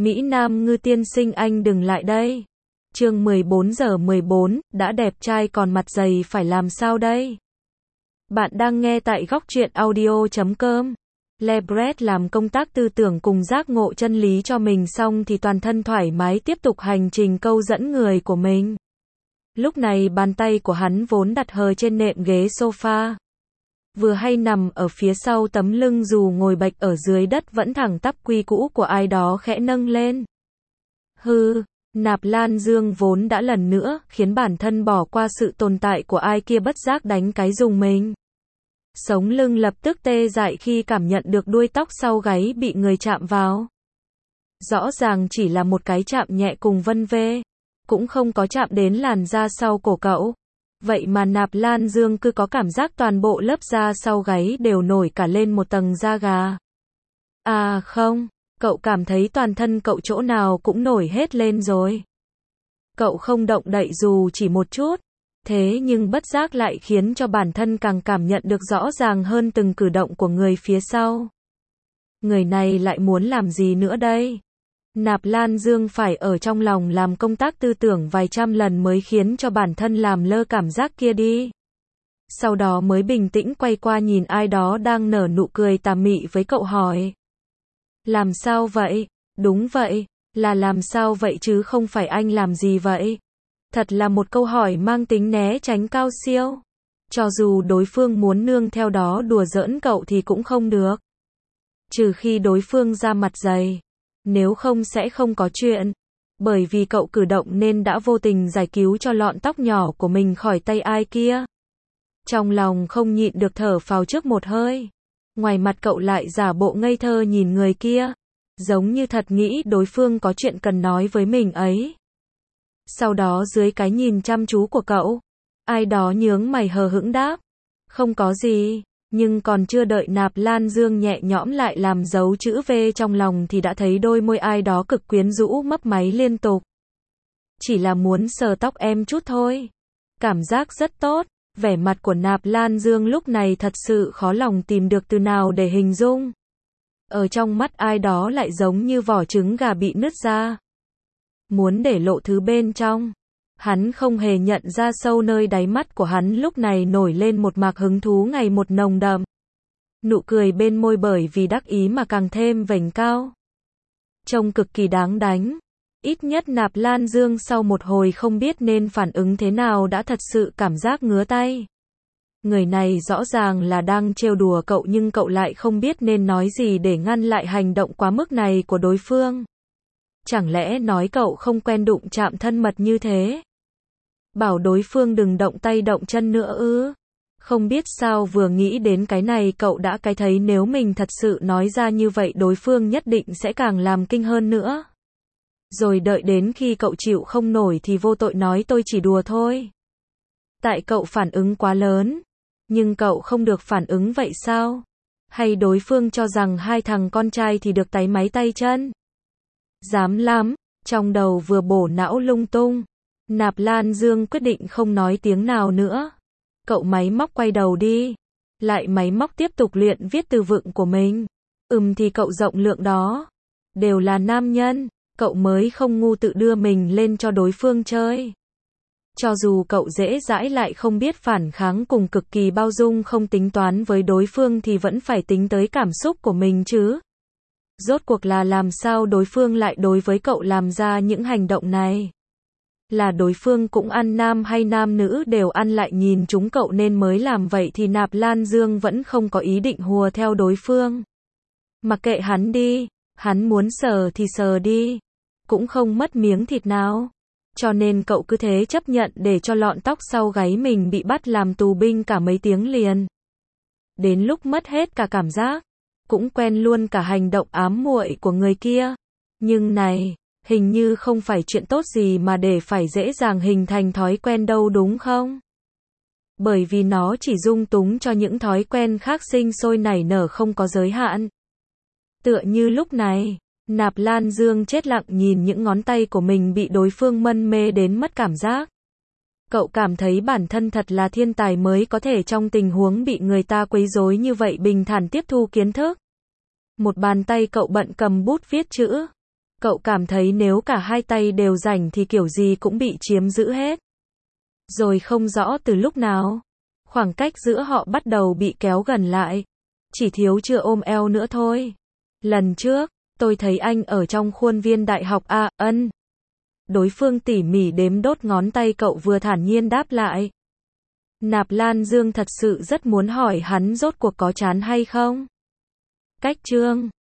Mỹ Nam Ngư tiên sinh anh đừng lại đây. Chương 14:14, đã đẹp trai còn mặt dày phải làm sao đây? Bạn đang nghe tại góc truyện audio.com. Lebret làm công tác tư tưởng cùng giác ngộ chân lý cho mình xong thì toàn thân thoải mái tiếp tục hành trình câu dẫn người của mình. Lúc này bàn tay của hắn vốn đặt hờ trên nệm ghế sofa. Vừa hay nằm ở phía sau tấm lưng dù ngồi bạch ở dưới đất vẫn thẳng tắp quy cũ của ai đó khẽ nâng lên. Nạp Lan Dương vốn đã lần nữa khiến bản thân bỏ qua sự tồn tại của ai kia bất giác đánh cái rùng mình. Sống lưng lập tức tê dại khi cảm nhận được đuôi tóc sau gáy bị người chạm vào. Rõ ràng chỉ là một cái chạm nhẹ cùng vân vê, cũng không có chạm đến làn da sau cổ cậu. Vậy mà Nạp Lan Dương cứ có cảm giác toàn bộ lớp da sau gáy đều nổi cả lên một tầng da gà. À không, cậu cảm thấy toàn thân cậu chỗ nào cũng nổi hết lên rồi. Cậu không động đậy dù chỉ một chút, thế nhưng bất giác lại khiến cho bản thân càng cảm nhận được rõ ràng hơn từng cử động của người phía sau. Người này lại muốn làm gì nữa đây? Nạp Lan Dương phải ở trong lòng làm công tác tư tưởng vài trăm lần mới khiến cho bản thân làm lơ cảm giác kia đi. Sau đó mới bình tĩnh quay qua nhìn ai đó đang nở nụ cười tà mị với cậu hỏi. Làm sao vậy? Đúng vậy, là làm sao vậy chứ không phải anh làm gì vậy? Thật là một câu hỏi mang tính né tránh cao siêu. Cho dù đối phương muốn nương theo đó đùa giỡn cậu thì cũng không được. Trừ khi đối phương ra mặt dày. Nếu không sẽ không có chuyện. Bởi vì cậu cử động nên đã vô tình giải cứu cho lọn tóc nhỏ của mình khỏi tay ai kia. Trong lòng không nhịn được thở phào trước một hơi. Ngoài mặt cậu lại giả bộ ngây thơ nhìn người kia. Giống như thật nghĩ đối phương có chuyện cần nói với mình ấy. Sau đó dưới cái nhìn chăm chú của cậu, ai đó nhướng mày hờ hững đáp. Không có gì. Nhưng còn chưa đợi Nạp Lan Dương nhẹ nhõm lại làm dấu chữ V trong lòng thì đã thấy đôi môi ai đó cực quyến rũ mấp máy liên tục. Chỉ là muốn sờ tóc em chút thôi. Cảm giác rất tốt. Vẻ mặt của Nạp Lan Dương lúc này thật sự khó lòng tìm được từ nào để hình dung. Ở trong mắt ai đó lại giống như vỏ trứng gà bị nứt ra. Muốn để lộ thứ bên trong. Hắn không hề nhận ra sâu nơi đáy mắt của hắn lúc này nổi lên một mạc hứng thú ngày một nồng đậm. Nụ cười bên môi bởi vì đắc ý mà càng thêm vểnh cao. Trông cực kỳ đáng đánh. Ít nhất Nạp Lan Dương sau một hồi không biết nên phản ứng thế nào đã thật sự cảm giác ngứa tay. Người này rõ ràng là đang trêu đùa cậu nhưng cậu lại không biết nên nói gì để ngăn lại hành động quá mức này của đối phương. Chẳng lẽ nói cậu không quen đụng chạm thân mật như thế? Bảo đối phương đừng động tay động chân nữa ư? Không biết sao vừa nghĩ đến cái này cậu đã cái thấy nếu mình thật sự nói ra như vậy đối phương nhất định sẽ càng làm kinh hơn nữa. Rồi đợi đến khi cậu chịu không nổi thì vô tội nói tôi chỉ đùa thôi. Tại cậu phản ứng quá lớn. Nhưng cậu không được phản ứng vậy sao? Hay đối phương cho rằng hai thằng con trai thì được táy máy tay chân? Dám lắm, trong đầu vừa bổ não lung tung. Nạp Lan Dương quyết định không nói tiếng nào nữa. Cậu máy móc quay đầu đi. Lại máy móc tiếp tục luyện viết từ vựng của mình. Thì cậu rộng lượng đó. Đều là nam nhân. Cậu mới không ngu tự đưa mình lên cho đối phương chơi. Cho dù cậu dễ dãi lại không biết phản kháng cùng cực kỳ bao dung không tính toán với đối phương thì vẫn phải tính tới cảm xúc của mình chứ. Rốt cuộc là làm sao đối phương lại đối với cậu làm ra những hành động này? Là đối phương cũng ăn nam hay nam nữ đều ăn lại nhìn chúng cậu nên mới làm vậy thì Nạp Lan Dương vẫn không có ý định hùa theo đối phương. Mặc kệ hắn đi, hắn muốn sờ thì sờ đi, cũng không mất miếng thịt nào. Cho nên cậu cứ thế chấp nhận để cho lọn tóc sau gáy mình bị bắt làm tù binh cả mấy tiếng liền. Đến lúc mất hết cả cảm giác, cũng quen luôn cả hành động ám muội của người kia. Nhưng này, hình như không phải chuyện tốt gì mà để phải dễ dàng hình thành thói quen đâu đúng không? Bởi vì nó chỉ dung túng cho những thói quen khác sinh sôi nảy nở không có giới hạn. Tựa như lúc này, Nạp Lan Dương chết lặng nhìn những ngón tay của mình bị đối phương mân mê đến mất cảm giác. Cậu cảm thấy bản thân thật là thiên tài mới có thể trong tình huống bị người ta quấy rối như vậy bình thản tiếp thu kiến thức. Một bàn tay cậu bận cầm bút viết chữ. Cậu cảm thấy nếu cả hai tay đều rảnh thì kiểu gì cũng bị chiếm giữ hết. Rồi không rõ từ lúc nào, khoảng cách giữa họ bắt đầu bị kéo gần lại. Chỉ thiếu chưa ôm eo nữa thôi. Lần trước, tôi thấy anh ở trong khuôn viên đại học à, ân. Đối phương tỉ mỉ đếm đốt ngón tay cậu vừa thản nhiên đáp lại. Nạp Lan Dương thật sự rất muốn hỏi hắn rốt cuộc có chán hay không. Cách chương